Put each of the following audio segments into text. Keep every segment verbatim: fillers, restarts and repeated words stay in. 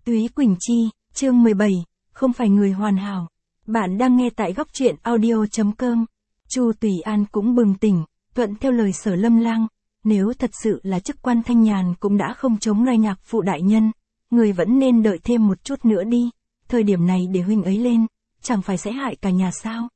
Túy Quỳnh Chi, chương mười bảy, không phải người hoàn hảo. Bạn đang nghe tại góc truyện audio chấm com. Chu Tùy An cũng bừng tỉnh, thuận theo lời Sở Lâm Lang, nếu thật sự là chức quan thanh nhàn cũng đã không chống lại nhạc phụ đại nhân, người vẫn nên đợi thêm một chút nữa đi, thời điểm này để huynh ấy lên, chẳng phải sẽ hại cả nhà sao.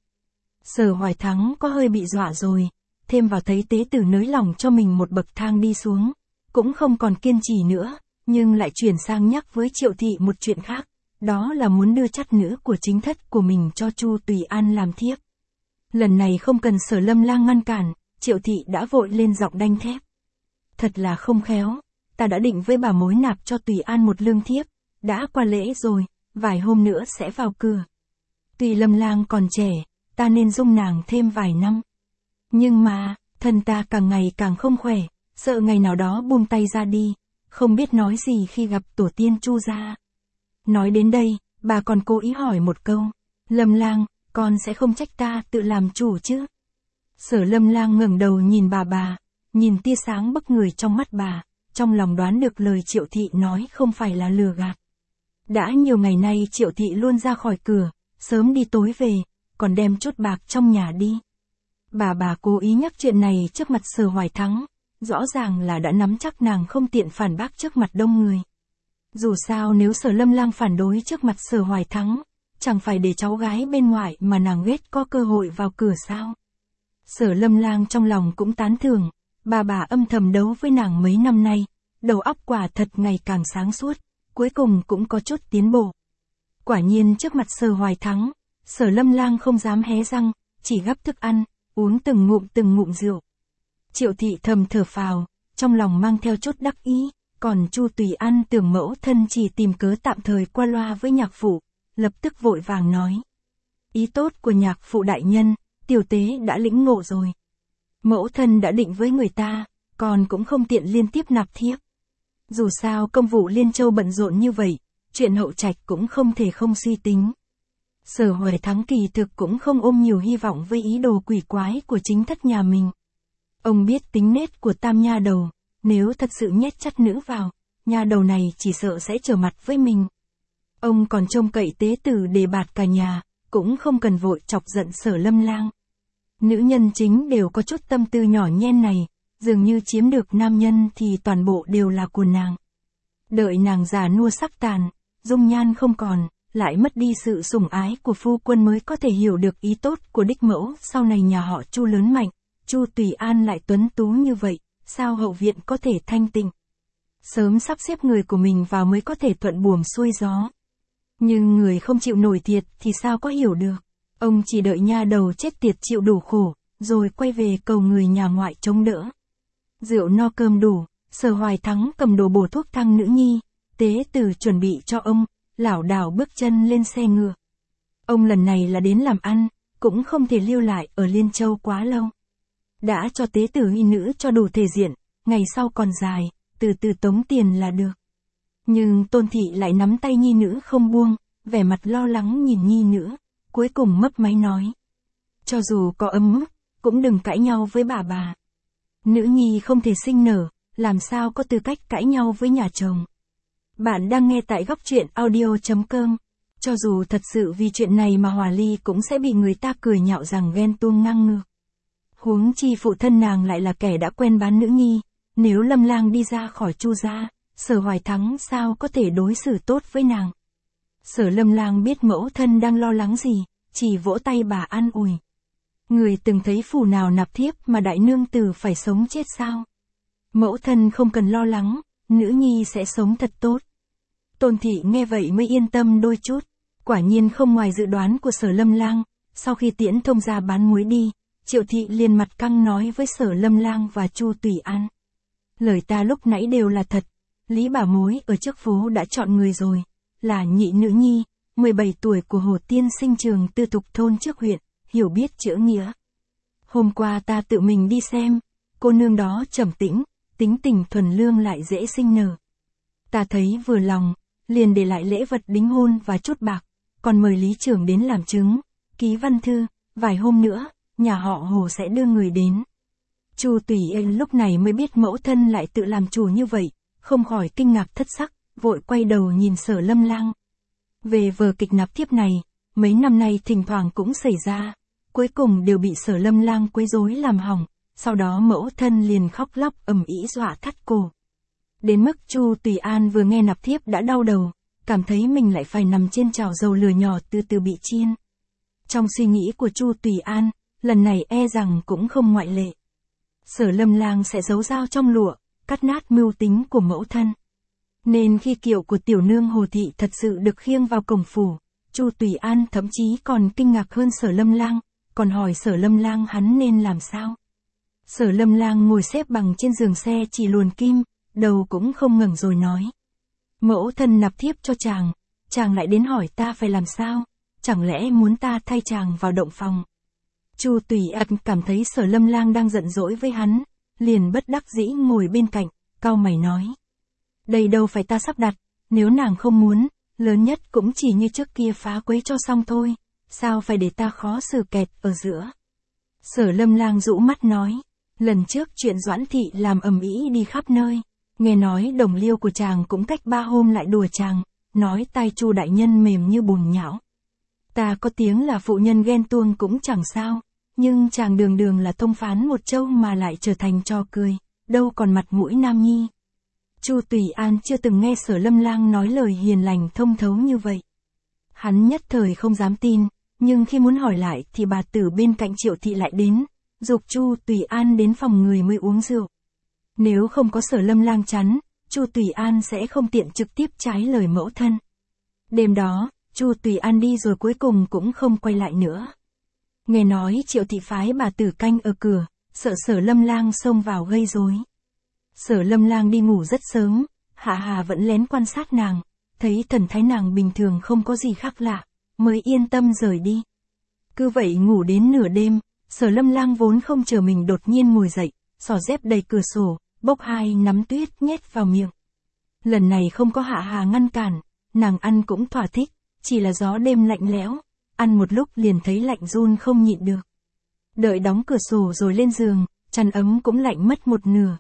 Sở Hoài Thắng có hơi bị dọa rồi, thêm vào thấy tế tử nới lòng cho mình một bậc thang đi xuống, cũng không còn kiên trì nữa, nhưng lại chuyển sang nhắc với Triệu Thị một chuyện khác, đó là muốn đưa chắt nữ của chính thất của mình cho Chu Tùy An làm thiếp. Lần này không cần Sở Lâm Lang ngăn cản, Triệu Thị đã vội lên giọng đanh thép. Thật là không khéo, ta đã định với bà mối nạp cho Tùy An một lương thiếp, đã qua lễ rồi, vài hôm nữa sẽ vào cửa. Tuy Lâm Lang còn trẻ, ta nên dung nàng thêm vài năm. Nhưng mà, thân ta càng ngày càng không khỏe, sợ ngày nào đó buông tay ra đi, không biết nói gì khi gặp tổ tiên Chu gia. Nói đến đây, bà còn cố ý hỏi một câu, Lâm Lang, con sẽ không trách ta tự làm chủ chứ? Sở Lâm Lang ngẩng đầu nhìn bà bà, nhìn tia sáng bức người trong mắt bà, trong lòng đoán được lời Triệu Thị nói không phải là lừa gạt. Đã nhiều ngày nay Triệu Thị luôn ra khỏi cửa, sớm đi tối về, còn đem chút bạc trong nhà đi. Bà bà cố ý nhắc chuyện này trước mặt Sở Hoài Thắng, rõ ràng là đã nắm chắc nàng không tiện phản bác trước mặt đông người. Dù sao nếu Sở Lâm Lang phản đối trước mặt Sở Hoài Thắng, chẳng phải để cháu gái bên ngoài mà nàng ghét có cơ hội vào cửa sao. Sở Lâm Lang trong lòng cũng tán thưởng, bà bà âm thầm đấu với nàng mấy năm nay, đầu óc quả thật ngày càng sáng suốt, cuối cùng cũng có chút tiến bộ. Quả nhiên trước mặt Sở Hoài Thắng, Sở Lâm Lang không dám hé răng, chỉ gắp thức ăn, uống từng ngụm từng ngụm rượu. Triệu Thị thầm thở phào, trong lòng mang theo chút đắc ý, còn Chu Tùy An tưởng mẫu thân chỉ tìm cớ tạm thời qua loa với nhạc phụ, lập tức vội vàng nói. Ý tốt của nhạc phụ đại nhân, tiểu tế đã lĩnh ngộ rồi. Mẫu thân đã định với người ta, còn cũng không tiện liên tiếp nạp thiếp. Dù sao công vụ Liên Châu bận rộn như vậy, chuyện hậu trạch cũng không thể không suy tính. Sở Hoài Thắng kỳ thực cũng không ôm nhiều hy vọng với ý đồ quỷ quái của chính thất nhà mình. Ông biết tính nết của tam nha đầu, nếu thật sự nhét chắt nữ vào, nha đầu này chỉ sợ sẽ trở mặt với mình. Ông còn trông cậy tế tử để bạt cả nhà, cũng không cần vội chọc giận Sở Lâm Lang. Nữ nhân chính đều có chút tâm tư nhỏ nhen này, dường như chiếm được nam nhân thì toàn bộ đều là của nàng. Đợi nàng già nua sắc tàn, dung nhan không còn, lại mất đi sự sủng ái của phu quân mới có thể hiểu được ý tốt của đích mẫu. Sau này nhà họ Chu lớn mạnh, Chu Tùy An lại tuấn tú như vậy, sao hậu viện có thể thanh tịnh? Sớm sắp xếp người của mình vào mới có thể thuận buồm xuôi gió. Nhưng người không chịu nổi thiệt thì sao có hiểu được? Ông chỉ đợi nha đầu chết tiệt chịu đủ khổ, rồi quay về cầu người nhà ngoại chống đỡ. Rượu no cơm đủ, Sở Hoài Thắng cầm đồ bổ thuốc thăng nữ nhi, tế tử chuẩn bị cho ông, lảo đảo bước chân lên xe ngựa. Ông lần này là đến làm ăn, cũng không thể lưu lại ở Liên Châu quá lâu. Đã cho tế tử huy nữ cho đủ thể diện, ngày sau còn dài, từ từ tống tiền là được. Nhưng Tôn Thị lại nắm tay nhi nữ không buông, vẻ mặt lo lắng nhìn nhi nữ, cuối cùng mấp máy nói. Cho dù có ấm ức, cũng đừng cãi nhau với bà bà. Nữ nhi không thể sinh nở, làm sao có tư cách cãi nhau với nhà chồng. Bạn đang nghe tại góc truyện audio chấm com. Cho dù thật sự vì chuyện này mà hòa ly cũng sẽ bị người ta cười nhạo rằng ghen tuông ngang ngược. Huống chi phụ thân nàng lại là kẻ đã quen bán nữ nhi, nếu Lâm Lang đi ra khỏi Chu gia, Sở Hoài Thắng sao có thể đối xử tốt với nàng. Sở Lâm Lang biết mẫu thân đang lo lắng gì, chỉ vỗ tay bà an ủi. Người từng thấy phù nào nạp thiếp mà đại nương tử phải sống chết sao? Mẫu thân không cần lo lắng, nữ nhi sẽ sống thật tốt. Tôn Thị nghe vậy mới yên tâm đôi chút, quả nhiên không ngoài dự đoán của Sở Lâm Lang, sau khi tiễn thông gia bán muối đi, Triệu Thị liền mặt căng nói với Sở Lâm Lang và Chu Tùy An. Lời ta lúc nãy đều là thật, Lý bà mối ở trước phố đã chọn người rồi, là nhị nữ nhi, mười bảy tuổi của Hồ Tiên sinh trường tư thục thôn trước huyện, hiểu biết chữ nghĩa. Hôm qua ta tự mình đi xem, cô nương đó trầm tĩnh, tính tình thuần lương lại dễ sinh nở. Ta thấy vừa lòng, liền để lại lễ vật đính hôn và chút bạc, còn mời Lý trưởng đến làm chứng, ký văn thư, vài hôm nữa, nhà họ Hồ sẽ đưa người đến. Chu Tùy An lúc này mới biết mẫu thân lại tự làm chủ như vậy, không khỏi kinh ngạc thất sắc, vội quay đầu nhìn Sở Lâm Lang. Về vở kịch nạp thiếp này, mấy năm nay thỉnh thoảng cũng xảy ra, cuối cùng đều bị Sở Lâm Lang quấy rối làm hỏng, sau đó mẫu thân liền khóc lóc ầm ĩ dọa thắt cổ. Đến mức Chu Tùy An vừa nghe nạp thiếp đã đau đầu, cảm thấy mình lại phải nằm trên chảo dầu lửa nhỏ từ từ bị chiên. Trong suy nghĩ của Chu Tùy An, lần này e rằng cũng không ngoại lệ. Sở Lâm Lang sẽ giấu dao trong lụa, cắt nát mưu tính của mẫu thân. Nên khi kiệu của tiểu nương Hồ Thị thật sự được khiêng vào cổng phủ, Chu Tùy An thậm chí còn kinh ngạc hơn Sở Lâm Lang, còn hỏi Sở Lâm Lang hắn nên làm sao. Sở Lâm Lang ngồi xếp bằng trên giường xe chỉ luồn kim, đầu cũng không ngẩng rồi nói. Mẫu thân nạp thiếp cho chàng, chàng lại đến hỏi ta phải làm sao, chẳng lẽ muốn ta thay chàng vào động phòng. Chu Tùy An cảm thấy Sở Lâm Lang đang giận dỗi với hắn, liền bất đắc dĩ ngồi bên cạnh, cau mày nói. Đây đâu phải ta sắp đặt, nếu nàng không muốn, lớn nhất cũng chỉ như trước kia phá quấy cho xong thôi, sao phải để ta khó xử kẹt ở giữa. Sở Lâm Lang rũ mắt nói, lần trước chuyện Doãn Thị làm ầm ĩ đi khắp nơi, nghe nói đồng liêu của chàng cũng cách ba hôm lại đùa chàng, nói tai Chu đại nhân mềm như bùn nhão. Ta có tiếng là phụ nhân ghen tuông cũng chẳng sao, nhưng chàng đường đường là thông phán một châu mà lại trở thành trò cười, đâu còn mặt mũi nam nhi. Chu Tùy An chưa từng nghe Sở Lâm Lang nói lời hiền lành thông thấu như vậy. Hắn nhất thời không dám tin, nhưng khi muốn hỏi lại thì bà tử bên cạnh Triệu Thị lại đến, giục Chu Tùy An đến phòng người mới uống rượu. Nếu không có Sở Lâm Lang chắn, Chu Tùy An sẽ không tiện trực tiếp trái lời mẫu thân. Đêm đó, Chu Tùy An đi rồi cuối cùng cũng không quay lại nữa. Nghe nói Triệu Thị phái bà tử canh ở cửa, sợ Sở Lâm Lang xông vào gây rối. Sở Lâm Lang đi ngủ rất sớm, Hạ Hà vẫn lén quan sát nàng, thấy thần thái nàng bình thường không có gì khác lạ, mới yên tâm rời đi. Cứ vậy ngủ đến nửa đêm, Sở Lâm Lang vốn không chờ mình đột nhiên ngồi dậy, xỏ dép đầy cửa sổ, bốc hai nắm tuyết nhét vào miệng. Lần này không có Hạ Hà ngăn cản, nàng ăn cũng thỏa thích, chỉ là gió đêm lạnh lẽo, ăn một lúc liền thấy lạnh run không nhịn được. Đợi đóng cửa sổ rồi lên giường, chăn ấm cũng lạnh mất một nửa.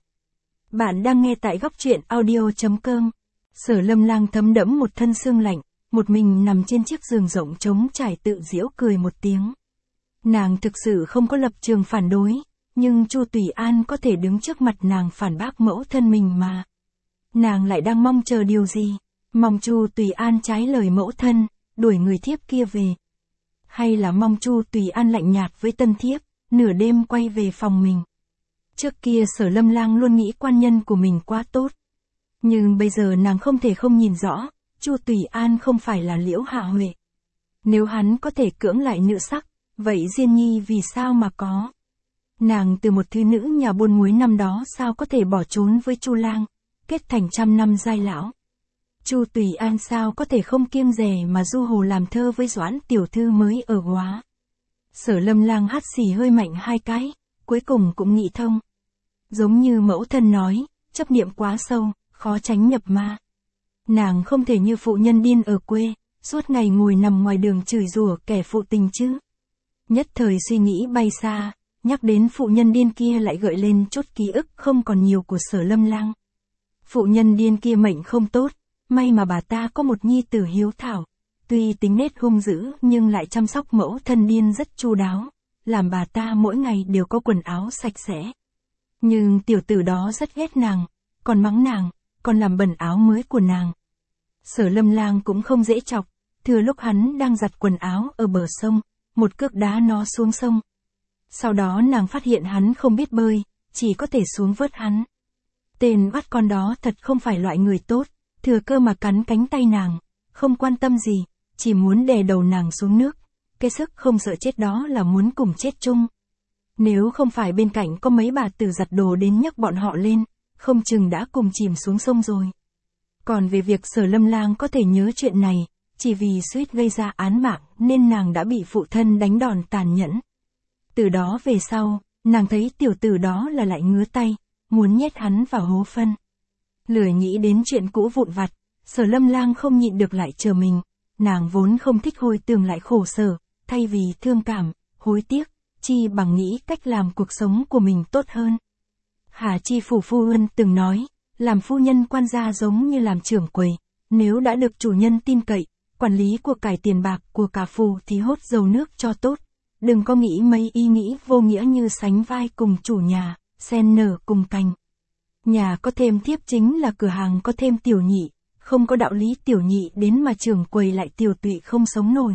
Bạn đang nghe tại góc truyện audio chấm com. Sở Lâm Lang thấm đẫm một thân sương lạnh, một mình nằm trên chiếc giường rộng trống trải tự giễu cười một tiếng. Nàng thực sự không có lập trường phản đối, nhưng Chu Tùy An có thể đứng trước mặt nàng phản bác mẫu thân mình mà. Nàng lại đang mong chờ điều gì? Mong Chu Tùy An trái lời mẫu thân, đuổi người thiếp kia về. Hay là mong Chu Tùy An lạnh nhạt với tân thiếp, nửa đêm quay về phòng mình. Trước kia Sở Lâm Lang luôn nghĩ quan nhân của mình quá tốt. Nhưng bây giờ nàng không thể không nhìn rõ, Chu Tùy An không phải là Liễu Hạ Huệ. Nếu hắn có thể cưỡng lại nữ sắc, vậy Diên Nhi vì sao mà có? Nàng từ một thư nữ nhà buôn muối năm đó sao có thể bỏ trốn với Chu Lang, kết thành trăm năm giai lão. Chu Tùy An sao có thể không kiêng dè mà du hồ làm thơ với Doãn tiểu thư mới ở Góa. Sở Lâm Lang hắt xì hơi mạnh hai cái, cuối cùng cũng nghĩ thông. Giống như mẫu thân nói, chấp niệm quá sâu, khó tránh nhập ma. Nàng không thể như phụ nhân điên ở quê, suốt ngày ngồi nằm ngoài đường chửi rủa kẻ phụ tình chứ. Nhất thời suy nghĩ bay xa, nhắc đến phụ nhân điên kia lại gợi lên chút ký ức không còn nhiều của Sở Lâm Lang. Phụ nhân điên kia mệnh không tốt, may mà bà ta có một nhi tử hiếu thảo, tuy tính nết hung dữ nhưng lại chăm sóc mẫu thân điên rất chu đáo, làm bà ta mỗi ngày đều có quần áo sạch sẽ. Nhưng tiểu tử đó rất ghét nàng, còn mắng nàng, còn làm bẩn áo mới của nàng. Sở Lâm Lang cũng không dễ chọc, thừa lúc hắn đang giặt quần áo ở bờ sông, một cước đá nó xuống sông. Sau đó nàng phát hiện hắn không biết bơi, chỉ có thể xuống vớt hắn. Tên bắt con đó thật không phải loại người tốt, thừa cơ mà cắn cánh tay nàng, không quan tâm gì, chỉ muốn đè đầu nàng xuống nước. Cái sức không sợ chết đó là muốn cùng chết chung. Nếu không phải bên cạnh có mấy bà tử giặt đồ đến nhấc bọn họ lên, không chừng đã cùng chìm xuống sông rồi. Còn về việc Sở Lâm Lang có thể nhớ chuyện này, chỉ vì suýt gây ra án mạng nên nàng đã bị phụ thân đánh đòn tàn nhẫn. Từ đó về sau, nàng thấy tiểu tử đó là lại ngứa tay, muốn nhét hắn vào hố phân. Lười nghĩ đến chuyện cũ vụn vặt, Sở Lâm Lang không nhịn được lại chờ mình. Nàng vốn không thích hồi tưởng lại khổ sở, thay vì thương cảm, hối tiếc, chi bằng nghĩ cách làm cuộc sống của mình tốt hơn. Hà Chi Phủ phu nhân từng nói, làm phu nhân quan gia giống như làm trưởng quầy, Nếu đã được chủ nhân tin cậy, quản lý của cải tiền bạc của cả phù thì hốt dầu nước cho tốt. Đừng có nghĩ mấy ý nghĩ vô nghĩa như sánh vai cùng chủ nhà, sen nở cùng cành. Nhà có thêm thiếp chính là cửa hàng có thêm tiểu nhị, không có đạo lý tiểu nhị đến mà trưởng quầy lại tiểu tụy không sống nổi.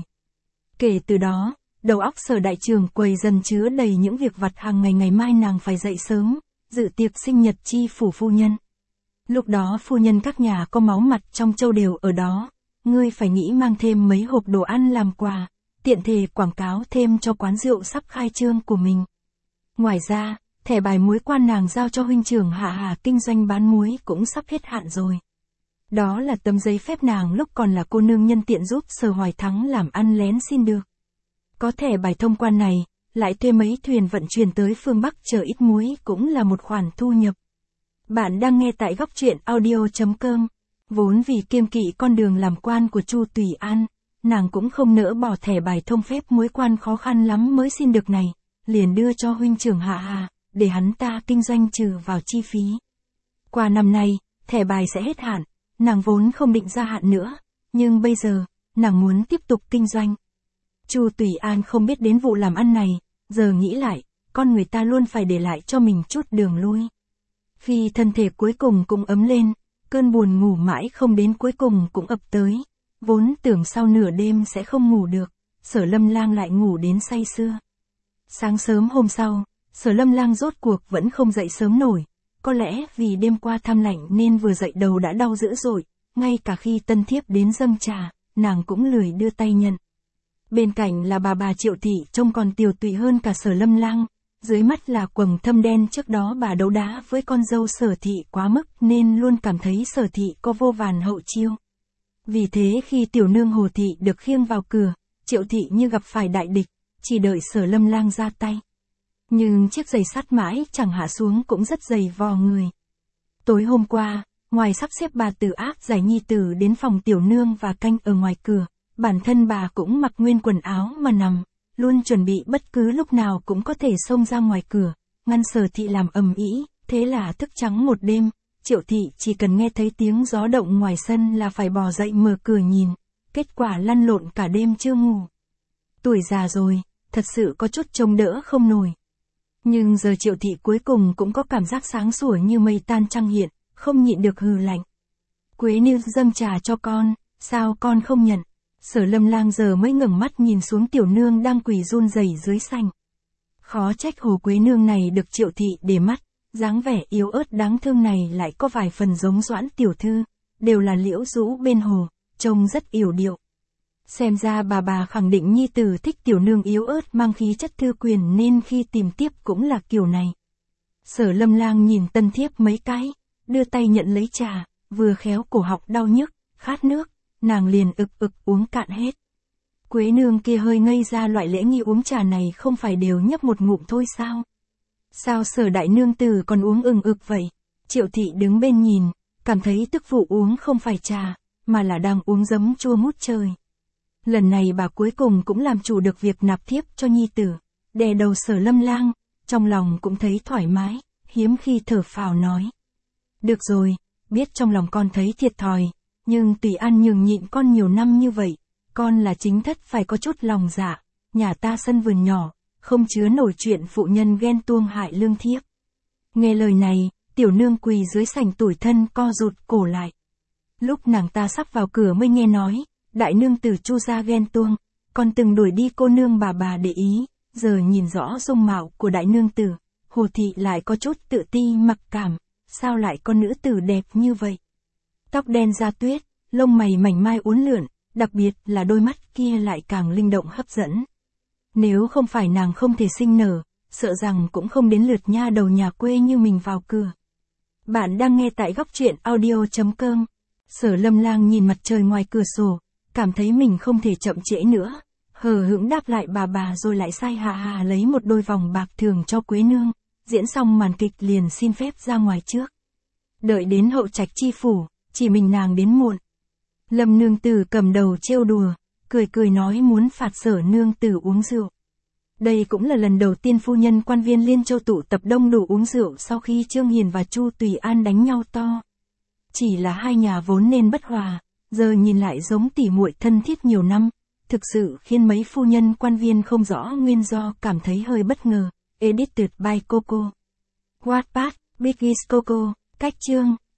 Kể từ đó, đầu óc Sở đại trưởng quầy dần chứa đầy những việc vặt hàng ngày. Ngày mai nàng phải dậy sớm, dự tiệc sinh nhật chi phủ phu nhân. Lúc đó phu nhân các nhà có máu mặt trong châu đều ở đó, ngươi phải nghĩ mang thêm mấy hộp đồ ăn làm quà, tiện thể quảng cáo thêm cho quán rượu sắp khai trương của mình. Ngoài ra, thẻ bài muối quan nàng giao cho huynh trưởng Hạ Hà kinh doanh bán muối cũng sắp hết hạn rồi. Đó là tấm giấy phép nàng lúc còn là cô nương nhân tiện giúp Sở Hoài Thắng làm ăn lén xin được. Có thẻ bài thông quan này, lại thuê mấy thuyền vận chuyển tới phương Bắc chờ ít muối cũng là một khoản thu nhập. Bạn đang nghe tại góc truyện audio chấm com. Vốn vì kiêng kỵ con đường làm quan của Chu Tùy An, nàng cũng không nỡ bỏ thẻ bài thông phép muối quan khó khăn lắm mới xin được này, liền đưa cho huynh trưởng Hạ Hà, để hắn ta kinh doanh trừ vào chi phí. Qua năm nay, thẻ bài sẽ hết hạn, nàng vốn không định gia hạn nữa, nhưng bây giờ, nàng muốn tiếp tục kinh doanh. Chu Tùy An không biết đến vụ làm ăn này, giờ nghĩ lại, con người ta luôn phải để lại cho mình chút đường lui. Khi thân thể cuối cùng cũng ấm lên, cơn buồn ngủ mãi không đến cuối cùng cũng ập tới, vốn tưởng sau nửa đêm sẽ không ngủ được, Sở Lâm Lang lại ngủ đến say sưa. Sáng sớm hôm sau, Sở Lâm Lang rốt cuộc vẫn không dậy sớm nổi, có lẽ vì đêm qua thăm lạnh nên vừa dậy đầu đã đau dữ dội, ngay cả khi tân thiếp đến dâng trà, nàng cũng lười đưa tay nhận. Bên cạnh là bà bà Triệu Thị trông còn tiều tụy hơn cả Sở Lâm Lang, dưới mắt là quầng thâm đen. Trước đó bà đấu đá với con dâu Sở Thị quá mức nên luôn cảm thấy Sở Thị có vô vàn hậu chiêu. Vì thế khi tiểu nương Hồ Thị được khiêng vào cửa, Triệu Thị như gặp phải đại địch, chỉ đợi Sở Lâm Lang ra tay. Nhưng chiếc giày sắt mãi chẳng hạ xuống cũng rất dày vò người. Tối hôm qua, ngoài sắp xếp bà Tử Ác giải nhi tử đến phòng tiểu nương và canh ở ngoài cửa, bản thân bà cũng mặc nguyên quần áo mà nằm, luôn chuẩn bị bất cứ lúc nào cũng có thể xông ra ngoài cửa, ngăn Sở Thị làm ầm ĩ. Thế là thức trắng một đêm, Triệu Thị chỉ cần nghe thấy tiếng gió động ngoài sân là phải bò dậy mở cửa nhìn, kết quả lăn lộn cả đêm chưa ngủ. Tuổi già rồi, thật sự có chút trông đỡ không nổi. Nhưng giờ Triệu Thị cuối cùng cũng có cảm giác sáng sủa như mây tan trăng hiện, không nhịn được hừ lạnh. Quế Nương dâng trà cho con, sao con không nhận? Sở Lâm Lang giờ mới ngẩng mắt nhìn xuống tiểu nương đang quỳ run rẩy dưới sảnh. Khó trách Hồ Quế Nương này được Triệu Thị để mắt, dáng vẻ yếu ớt đáng thương này lại có vài phần giống Doãn tiểu thư, đều là liễu rũ bên hồ, trông rất yểu điệu. Xem ra bà bà khẳng định nhi tử thích tiểu nương yếu ớt mang khí chất thư quyền nên khi tìm tiếp cũng là kiểu này. Sở Lâm Lang nhìn tân thiếp mấy cái, đưa tay nhận lấy trà, vừa khéo cổ họng đau nhức, khát nước, nàng liền ực ực uống cạn hết. Quế Nương kia hơi ngây ra, loại lễ nghi uống trà này không phải đều nhấp một ngụm thôi sao? Sao Sở đại nương tử còn uống ừng ực vậy? Triệu Thị đứng bên nhìn, cảm thấy tức phụ uống không phải trà, mà là đang uống giấm chua mút trời. Lần này bà cuối cùng cũng làm chủ được việc nạp thiếp cho nhi tử, đè đầu Sở Lâm Lang, trong lòng cũng thấy thoải mái, hiếm khi thở phào nói. Được rồi, biết trong lòng con thấy thiệt thòi, nhưng Tùy An nhường nhịn con nhiều năm như vậy, con là chính thất phải có chút lòng dạ, nhà ta sân vườn nhỏ, không chứa nổi chuyện phụ nhân ghen tuông hại lương thiếp. Nghe lời này, tiểu nương quỳ dưới sảnh tủi thân co rụt cổ lại. Lúc nàng ta sắp vào cửa mới nghe nói, đại nương tử Chu gia ghen tuông, còn từng đuổi đi cô nương bà bà để ý, giờ nhìn rõ dung mạo của đại nương tử, Hồ Thị lại có chút tự ti mặc cảm, sao lại có nữ tử đẹp như vậy? Tóc đen da tuyết, lông mày mảnh mai uốn lượn, đặc biệt là đôi mắt kia lại càng linh động hấp dẫn. Nếu không phải nàng không thể sinh nở, sợ rằng cũng không đến lượt nha đầu nhà quê như mình vào cửa. Bạn đang nghe tại góc truyện audio chấm com. Sở Lâm Lang nhìn mặt trời ngoài cửa sổ, cảm thấy mình không thể chậm trễ nữa, hờ hững đáp lại bà bà rồi lại sai Hạ Hà lấy một đôi vòng bạc thường cho Quế Nương, diễn xong màn kịch liền xin phép ra ngoài trước. Đợi đến hậu trạch chi phủ, chỉ mình nàng đến muộn. Lâm nương tử cầm đầu trêu đùa, cười cười nói muốn phạt Sở nương tử uống rượu. Đây cũng là lần đầu tiên phu nhân quan viên Liên Châu tụ tập đông đủ uống rượu sau khi Trương Hiền và Chu Tùy An đánh nhau to. Chỉ là hai nhà vốn nên bất hòa, giờ nhìn lại giống tỉ muội thân thiết nhiều năm, thực sự khiến mấy phu nhân quan viên không rõ nguyên do cảm thấy hơi bất ngờ. Edited by Coco. Wattpad, Biggest Coco, cách chương.